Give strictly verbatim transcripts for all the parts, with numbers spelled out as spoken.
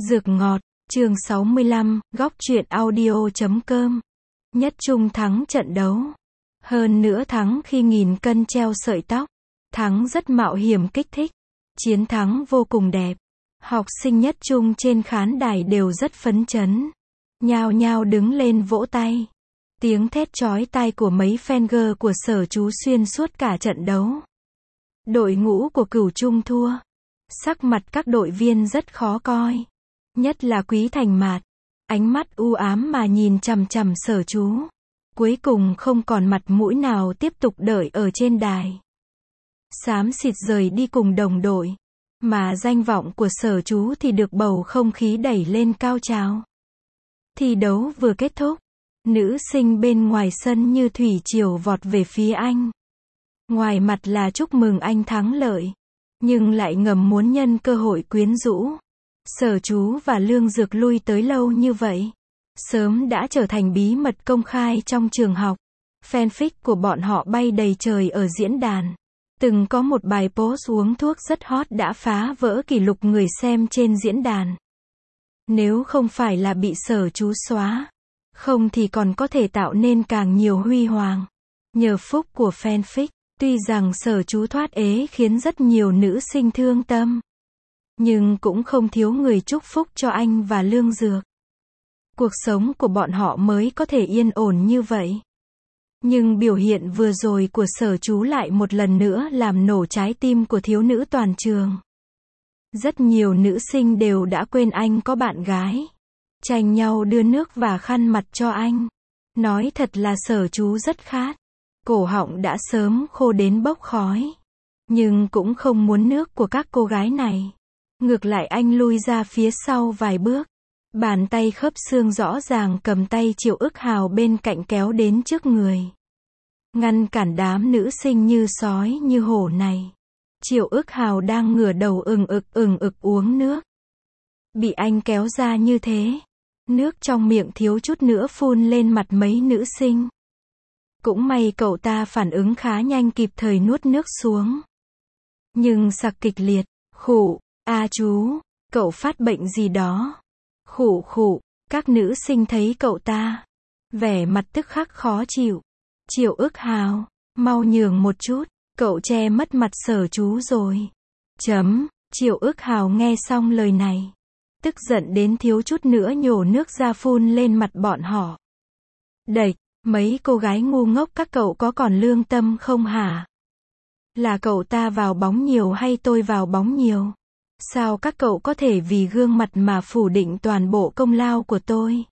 Dược ngọt, chương sáu mươi lăm, góc truyện audio chấm com. Nhất Trung thắng trận đấu. Hơn nữa thắng khi nghìn cân treo sợi tóc. Thắng rất mạo hiểm kích thích. Chiến thắng vô cùng đẹp. Học sinh Nhất Trung trên khán đài đều rất phấn chấn. Nhao nhao đứng lên vỗ tay. Tiếng thét chói tai của mấy fan girl của Sở Chú xuyên suốt cả trận đấu. Đội ngũ của Cửu Trung thua. Sắc mặt các đội viên rất khó coi. Nhất là Quý Thành Mạt. Ánh mắt u ám mà nhìn chằm chằm Sở Chú. Cuối cùng không còn mặt mũi nào tiếp tục đợi ở trên đài. Xám xịt rời đi cùng đồng đội. Mà danh vọng của Sở Chú thì được bầu không khí đẩy lên cao trào. Thi đấu vừa kết thúc. Nữ sinh bên ngoài sân như thủy triều vọt về phía anh. Ngoài mặt là chúc mừng anh thắng lợi. Nhưng lại ngầm muốn nhân cơ hội quyến rũ. Sở Chú và Lương Dược lui tới lâu như vậy. Sớm đã trở thành bí mật công khai trong trường học. Fanfic của bọn họ bay đầy trời ở diễn đàn. Từng có một bài post uống thuốc rất hot đã phá vỡ kỷ lục người xem trên diễn đàn. Nếu không phải là bị Sở Chú xóa. Không thì còn có thể tạo nên càng nhiều huy hoàng. Nhờ phúc của fanfic. Tuy rằng Sở Chú thoát ế khiến rất nhiều nữ sinh thương tâm. Nhưng cũng không thiếu người chúc phúc cho anh và Lương Dược. Cuộc sống của bọn họ mới có thể yên ổn như vậy. Nhưng biểu hiện vừa rồi của Sở Chú lại một lần nữa làm nổ trái tim của thiếu nữ toàn trường. Rất nhiều nữ sinh đều đã quên anh có bạn gái. Tranh nhau đưa nước và khăn mặt cho anh. Nói thật là Sở Chú rất khát. Cổ họng đã sớm khô đến bốc khói. Nhưng cũng không muốn nước của các cô gái này. Ngược lại anh lui ra phía sau vài bước. Bàn tay khớp xương rõ ràng cầm tay Triệu Ức Hào bên cạnh kéo đến trước người. Ngăn cản đám nữ sinh như sói như hổ này. Triệu Ức Hào đang ngửa đầu ừng ực ừng ực uống nước. Bị anh kéo ra như thế. Nước trong miệng thiếu chút nữa phun lên mặt mấy nữ sinh. Cũng may cậu ta phản ứng khá nhanh kịp thời nuốt nước xuống. Nhưng sặc kịch liệt. Khụ, a chú, cậu phát bệnh gì đó. Khụ khụ, các nữ sinh thấy cậu ta. Vẻ mặt tức khắc khó chịu. Triệu Ức Hào, mau nhường một chút, cậu che mất mặt Sở Chú rồi. Chấm, Triệu Ức Hào nghe xong lời này. Tức giận đến thiếu chút nữa nhổ nước ra phun lên mặt bọn họ. Đẩy, mấy cô gái ngu ngốc các cậu có còn lương tâm không hả? Là cậu ta vào bóng nhiều hay tôi vào bóng nhiều? Sao các cậu có thể vì gương mặt mà phủ định toàn bộ công lao của tôi?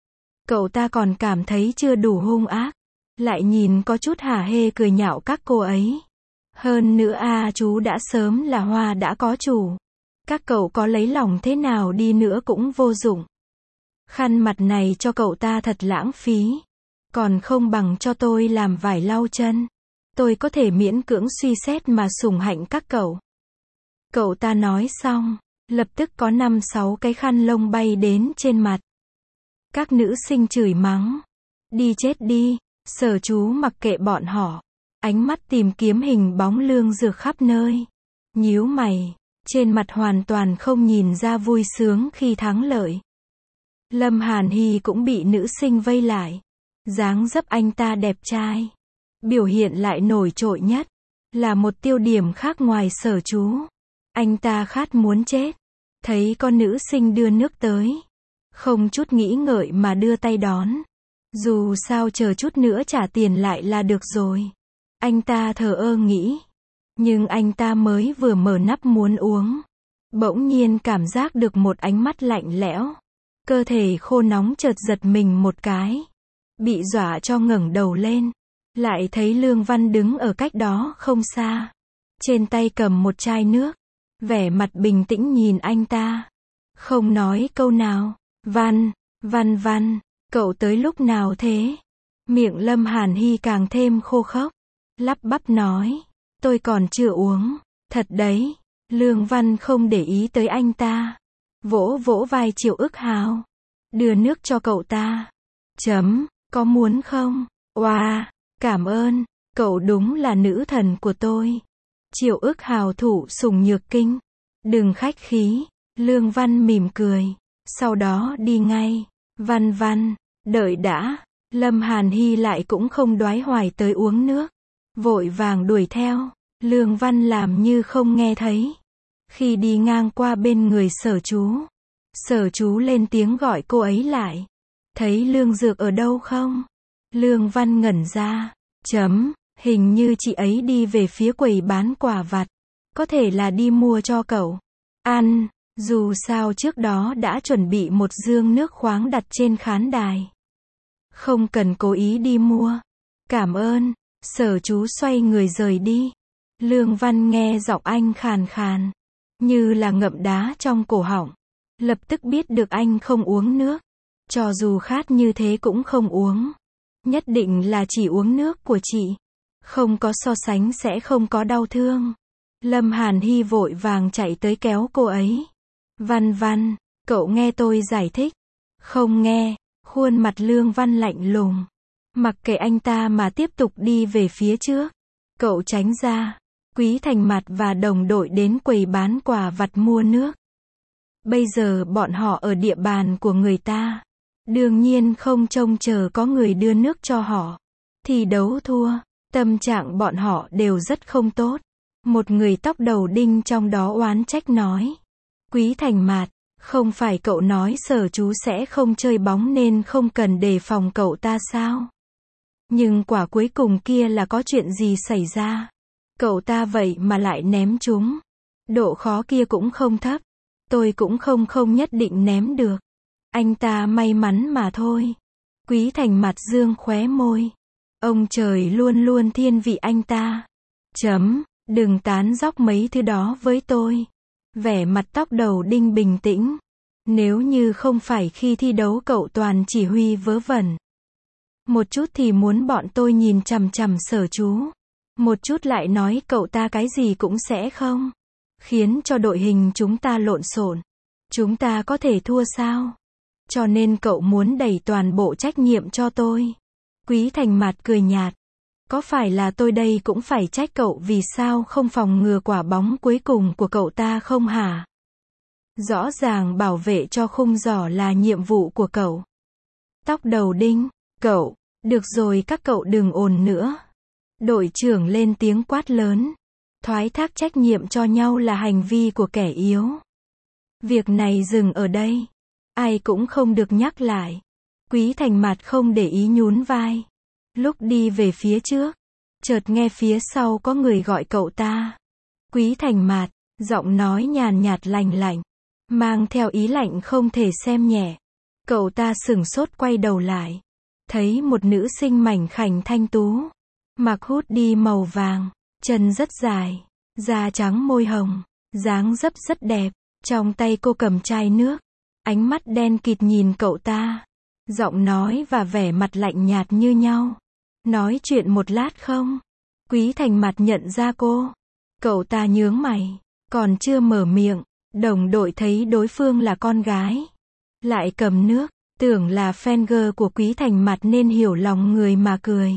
Cậu ta còn cảm thấy chưa đủ hung ác. Lại nhìn có chút hả hê cười nhạo các cô ấy. Hơn nữa a chú đã sớm là hoa đã có chủ. Các cậu có lấy lòng thế nào đi nữa cũng vô dụng. Khăn mặt này cho cậu ta thật lãng phí. Còn không bằng cho tôi làm vải lau chân. Tôi có thể miễn cưỡng suy xét mà sủng hạnh các cậu. Cậu ta nói xong, lập tức có năm sáu cái khăn lông bay đến trên mặt. Các nữ sinh chửi mắng. Đi chết đi, Sở Chú mặc kệ bọn họ. Ánh mắt tìm kiếm hình bóng Lương Dược khắp nơi. Nhíu mày, trên mặt hoàn toàn không nhìn ra vui sướng khi thắng lợi. Lâm Hàn Hy cũng bị nữ sinh vây lại. Dáng dấp anh ta đẹp trai. Biểu hiện lại nổi trội nhất. Là một tiêu điểm khác ngoài Sở Chú. Anh ta khát muốn chết. Thấy con nữ sinh đưa nước tới. Không chút nghĩ ngợi mà đưa tay đón. Dù sao chờ chút nữa trả tiền lại là được rồi. Anh ta thờ ơ nghĩ. Nhưng anh ta mới vừa mở nắp muốn uống. Bỗng nhiên cảm giác được một ánh mắt lạnh lẽo. Cơ thể khô nóng chợt giật mình một cái. Bị dọa cho ngẩng đầu lên. Lại thấy Lương Văn đứng ở cách đó không xa. Trên tay cầm một chai nước. Vẻ mặt bình tĩnh nhìn anh ta. Không nói câu nào. Văn, Văn Văn, cậu tới lúc nào thế? Miệng Lâm Hàn Hy càng thêm khô khốc. Lắp bắp nói. Tôi còn chưa uống. Thật đấy. Lương Văn không để ý tới anh ta. Vỗ vỗ vai Triệu Ức Hào. Đưa nước cho cậu ta. Chấm, có muốn không? Oa, wow, cảm ơn. Cậu đúng là nữ thần của tôi. Triệu Ức Hào thủ sủng nhược kinh. Đừng khách khí. Lương Văn mỉm cười. Sau đó đi ngay. Văn Văn, đợi đã. Lâm Hàn Hy lại cũng không đoái hoài tới uống nước. Vội vàng đuổi theo. Lương Văn làm như không nghe thấy. Khi đi ngang qua bên người Sở Chú, Sở Chú lên tiếng gọi cô ấy lại. Thấy Lương Dược ở đâu không? Lương Văn ngẩn ra. Chấm, hình như chị ấy đi về phía quầy bán quà vặt. Có thể là đi mua cho cậu ăn. Dù sao trước đó đã chuẩn bị một dương nước khoáng đặt trên khán đài. Không cần cố ý đi mua. Cảm ơn. Sở Chú xoay người rời đi. Lương Văn nghe giọng anh khàn khàn, như là ngậm đá trong cổ họng. Lập tức biết được anh không uống nước. Cho dù khát như thế cũng không uống. Nhất định là chỉ uống nước của chị. Không có so sánh sẽ không có đau thương. Lâm Hàn Hy vội vàng chạy tới kéo cô ấy. Văn Văn, cậu nghe tôi giải thích. Không nghe. Khuôn mặt Lương Văn lạnh lùng. Mặc kệ anh ta mà tiếp tục đi về phía trước. Cậu tránh ra. Quý Thành Mạt và đồng đội đến quầy bán quà vặt mua nước. Bây giờ bọn họ ở địa bàn của người ta. Đương nhiên không trông chờ có người đưa nước cho họ. Thi đấu thua. Tâm trạng bọn họ đều rất không tốt. Một người tóc đầu đinh trong đó oán trách nói. Quý Thành Mạt, không phải cậu nói Sở Chú sẽ không chơi bóng nên không cần đề phòng cậu ta sao? Nhưng quả cuối cùng kia là có chuyện gì xảy ra? Cậu ta vậy mà lại ném chúng. Độ khó kia cũng không thấp. Tôi cũng không không nhất định ném được. Anh ta may mắn mà thôi. Quý Thành Mạt dương khóe môi. Ông trời luôn luôn thiên vị anh ta. Chấm, đừng tán dóc mấy thứ đó với tôi. Vẻ mặt tóc đầu đinh bình tĩnh. Nếu như không phải khi thi đấu cậu toàn chỉ huy vớ vẩn. Một chút thì muốn bọn tôi nhìn chằm chằm Sở Chú. Một chút lại nói cậu ta cái gì cũng sẽ không. Khiến cho đội hình chúng ta lộn xộn. Chúng ta có thể thua sao? Cho nên cậu muốn đẩy toàn bộ trách nhiệm cho tôi. Quý Thành Mạt cười nhạt. Có phải là tôi đây cũng phải trách cậu vì sao không phòng ngừa quả bóng cuối cùng của cậu ta không hả? Rõ ràng bảo vệ cho khung giỏ là nhiệm vụ của cậu. Tóc đầu đinh, cậu, được rồi các cậu đừng ồn nữa. Đội trưởng lên tiếng quát lớn. Thoái thác trách nhiệm cho nhau là hành vi của kẻ yếu. Việc này dừng ở đây. Ai cũng không được nhắc lại. Quý Thành Mạt không để ý nhún vai. Lúc đi về phía trước, chợt nghe phía sau có người gọi cậu ta. Quý Thành Mạt, giọng nói nhàn nhạt lành lạnh, mang theo ý lạnh không thể xem nhẹ. Cậu ta sửng sốt quay đầu lại. Thấy một nữ sinh mảnh khảnh thanh tú. Mặc hoodie màu vàng, chân rất dài, da trắng môi hồng, dáng dấp rất đẹp. Trong tay cô cầm chai nước. Ánh mắt đen kịt nhìn cậu ta. Giọng nói và vẻ mặt lạnh nhạt như nhau. Nói chuyện một lát không? Quý Thành Mạt nhận ra cô. Cậu ta nhướng mày. Còn chưa mở miệng. Đồng đội thấy đối phương là con gái. Lại cầm nước. Tưởng là fan girl của Quý Thành Mạt nên hiểu lòng người mà cười.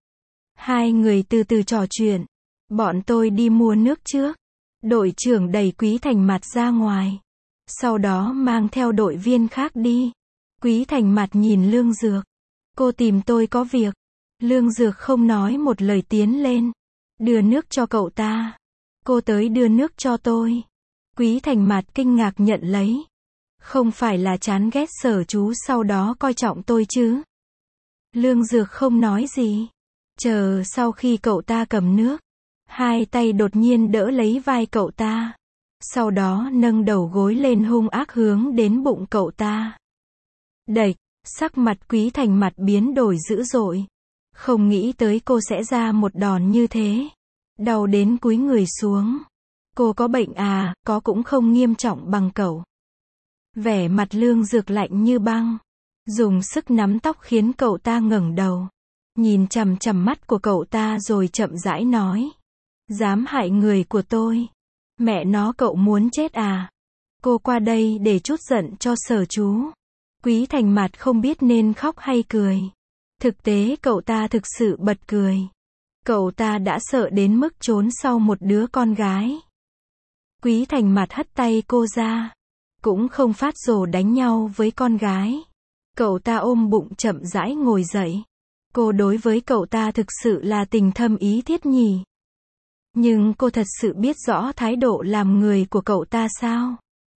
Hai người từ từ trò chuyện. Bọn tôi đi mua nước trước. Đội trưởng đẩy Quý Thành Mạt ra ngoài. Sau đó mang theo đội viên khác đi. Quý Thành Mạt nhìn Lương Dược. Cô tìm tôi có việc. Lương Dược không nói một lời tiến lên. Đưa nước cho cậu ta. Cô tới đưa nước cho tôi. Quý Thành Mạt kinh ngạc nhận lấy. Không phải là chán ghét Sở Chú sau đó coi trọng tôi chứ? Lương Dược không nói gì. Chờ sau khi cậu ta cầm nước. Hai tay đột nhiên đỡ lấy vai cậu ta. Sau đó nâng đầu gối lên hung ác hướng đến bụng cậu ta. Đẩy, sắc mặt Quý Thành Mạt biến đổi dữ dội. Không nghĩ tới cô sẽ ra một đòn như thế. Đau đến cúi người xuống. Cô có bệnh à, có cũng không nghiêm trọng bằng cậu. Vẻ mặt Lương Dược lạnh như băng. Dùng sức nắm tóc khiến cậu ta ngẩng đầu. Nhìn chằm chằm mắt của cậu ta rồi chậm rãi nói. Dám hại người của tôi. Mẹ nó cậu muốn chết à? Cô qua đây để trút giận cho Sở Chú. Quý Thành Mạt không biết nên khóc hay cười. Thực tế cậu ta thực sự bật cười. Cậu ta đã sợ đến mức trốn sau một đứa con gái. Quý Thành Mạt hất tay cô ra. cũng không phát rồ đánh nhau với con gái. Cậu ta ôm bụng chậm rãi ngồi dậy. Cô đối với cậu ta thực sự là tình thâm ý thiết nhỉ. Nhưng cô thật sự biết rõ thái độ làm người của cậu ta sao?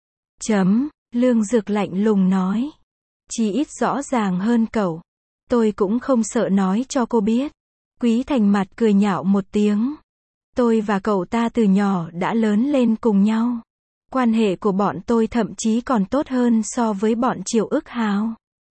Chấm, Lương Dược lạnh lùng nói. Chỉ ít rõ ràng hơn cậu. Tôi cũng không sợ nói cho cô biết. Quý Thành mặt cười nhạo một tiếng. Tôi và cậu ta từ nhỏ đã lớn lên cùng nhau. Quan hệ của bọn tôi thậm chí còn tốt hơn so với bọn Triệu Ức Hào.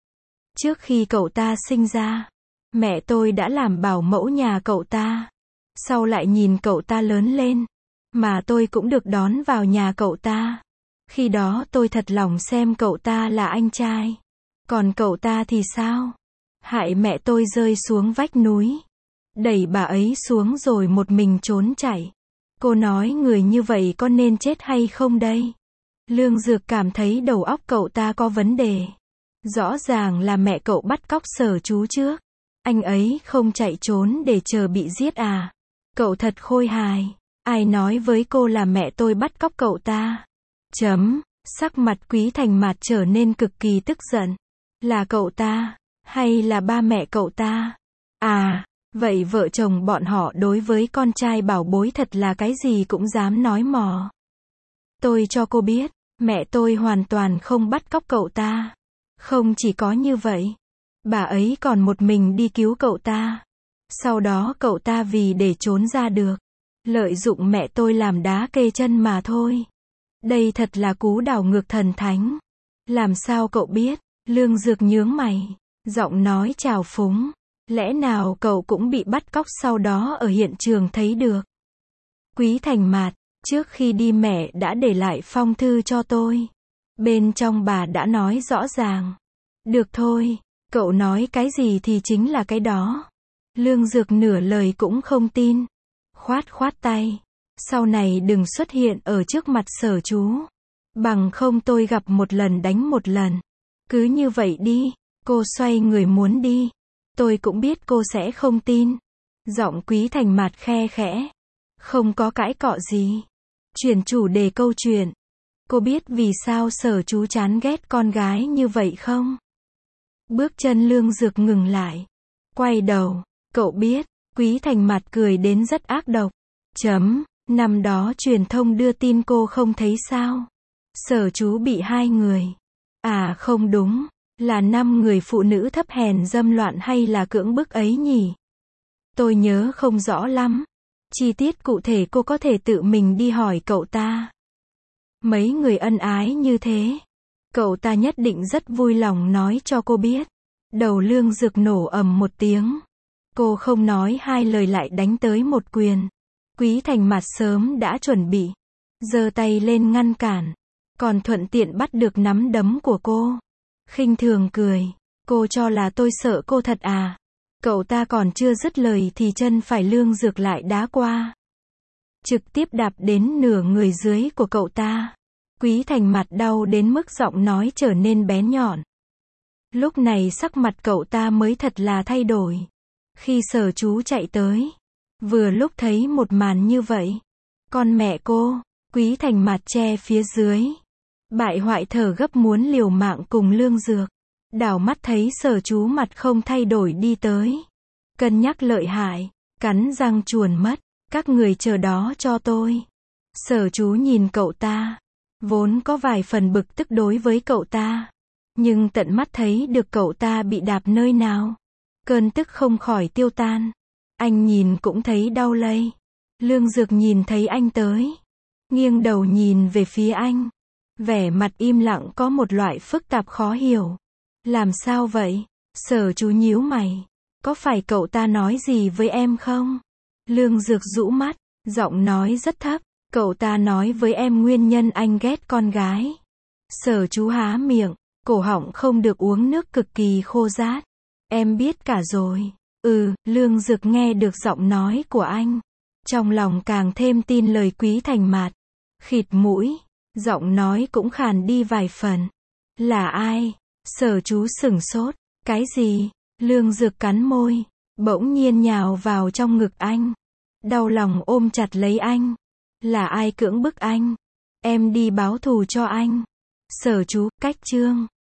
Trước khi cậu ta sinh ra, mẹ tôi đã làm bảo mẫu nhà cậu ta. Sau lại nhìn cậu ta lớn lên, mà tôi cũng được đón vào nhà cậu ta. Khi đó tôi thật lòng xem cậu ta là anh trai. Còn cậu ta thì sao? Hại mẹ tôi rơi xuống vách núi. Đẩy bà ấy xuống rồi một mình trốn chạy. Cô nói người như vậy có nên chết hay không đây? Lương Dược cảm thấy đầu óc cậu ta có vấn đề. Rõ ràng là mẹ cậu bắt cóc Sở Chú trước. Anh ấy không chạy trốn để chờ bị giết à? Cậu thật khôi hài. Ai nói với cô là mẹ tôi bắt cóc cậu ta? Chấm, sắc mặt Quý Thành Mạt trở nên cực kỳ tức giận. Là cậu ta, hay là ba mẹ cậu ta? À, vậy vợ chồng bọn họ đối với con trai bảo bối thật là cái gì cũng dám nói mò. Tôi cho cô biết, mẹ tôi hoàn toàn không bắt cóc cậu ta. Không chỉ có như vậy, bà ấy còn một mình đi cứu cậu ta. Sau đó cậu ta vì để trốn ra được, lợi dụng mẹ tôi làm đá kê chân mà thôi. Đây thật là cú đảo ngược thần thánh. Làm sao cậu biết? Lương Dược nhướng mày, giọng nói trào phúng. Lẽ nào cậu cũng bị bắt cóc sau đó ở hiện trường thấy được? Quý Thành Mạt, trước khi đi mẹ đã để lại phong thư cho tôi. Bên trong bà đã nói rõ ràng. Được thôi, cậu nói cái gì thì chính là cái đó. Lương Dược nửa lời cũng không tin. Khoát khoát tay. Sau này đừng xuất hiện ở trước mặt Sở Chú. Bằng không tôi gặp một lần đánh một lần. Cứ như vậy đi. Cô xoay người muốn đi. Tôi cũng biết cô sẽ không tin. Giọng Quý Thành Mạt khe khẽ. Không có cãi cọ gì. Chuyển chủ đề câu chuyện. Cô biết vì sao Sở Chú chán ghét con gái như vậy không? Bước chân Lương Dược ngừng lại. Quay đầu. Cậu biết. Quý Thành Mạt cười đến rất ác độc. Chấm. Năm đó truyền thông đưa tin cô không thấy sao? Sở Chú bị hai người. À không đúng. Là năm người phụ nữ thấp hèn dâm loạn hay là cưỡng bức ấy nhỉ? Tôi nhớ không rõ lắm. Chi tiết cụ thể cô có thể tự mình đi hỏi cậu ta. Mấy người ân ái như thế. Cậu ta nhất định rất vui lòng nói cho cô biết. Đầu Lương Dược nổ ầm một tiếng. Cô không nói hai lời lại đánh tới một quyền. Quý Thành Mạt sớm đã chuẩn bị. Giơ tay lên ngăn cản. Còn thuận tiện bắt được nắm đấm của cô. Khinh thường cười. Cô cho là tôi sợ cô thật à? Cậu ta còn chưa dứt lời thì chân phải Lương Dược lại đá qua. Trực tiếp đạp đến nửa người dưới của cậu ta. Quý Thành Mạt đau đến mức giọng nói trở nên bén nhọn. Lúc này sắc mặt cậu ta mới thật là thay đổi. Khi Sở Chú chạy tới. Vừa lúc thấy một màn như vậy. Con mẹ cô. Quý Thành Mạt che phía dưới. Bại hoại thở gấp muốn liều mạng cùng Lương Dược. Đảo mắt thấy Sở Chú mặt không thay đổi đi tới. Cân nhắc lợi hại. Cắn răng chuồn mất. Các người chờ đó cho tôi. Sở Chú nhìn cậu ta. Vốn có vài phần bực tức đối với cậu ta. Nhưng tận mắt thấy được cậu ta bị đạp nơi nào. Cơn tức không khỏi tiêu tan. Anh nhìn cũng thấy đau lây. Lương Dược nhìn thấy anh tới. Nghiêng đầu nhìn về phía anh. Vẻ mặt im lặng có một loại phức tạp khó hiểu. Làm sao vậy? Sở Chú nhíu mày. Có phải cậu ta nói gì với em không? Lương Dược rũ mắt. Giọng nói rất thấp. Cậu ta nói với em nguyên nhân anh ghét con gái. Sở Chú há miệng. Cổ họng không được uống nước cực kỳ khô rát. Em biết cả rồi. Ừ, Lương Dược nghe được giọng nói của anh. Trong lòng càng thêm tin lời Quý Thành Mạt. Khịt mũi. Giọng nói cũng khàn đi vài phần. Là ai? Sở Chú sửng sốt. Cái gì? Lương Dược cắn môi. Bỗng nhiên nhào vào trong ngực anh. Đau lòng ôm chặt lấy anh. Là ai cưỡng bức anh? Em đi báo thù cho anh. Sở chú, cách chương.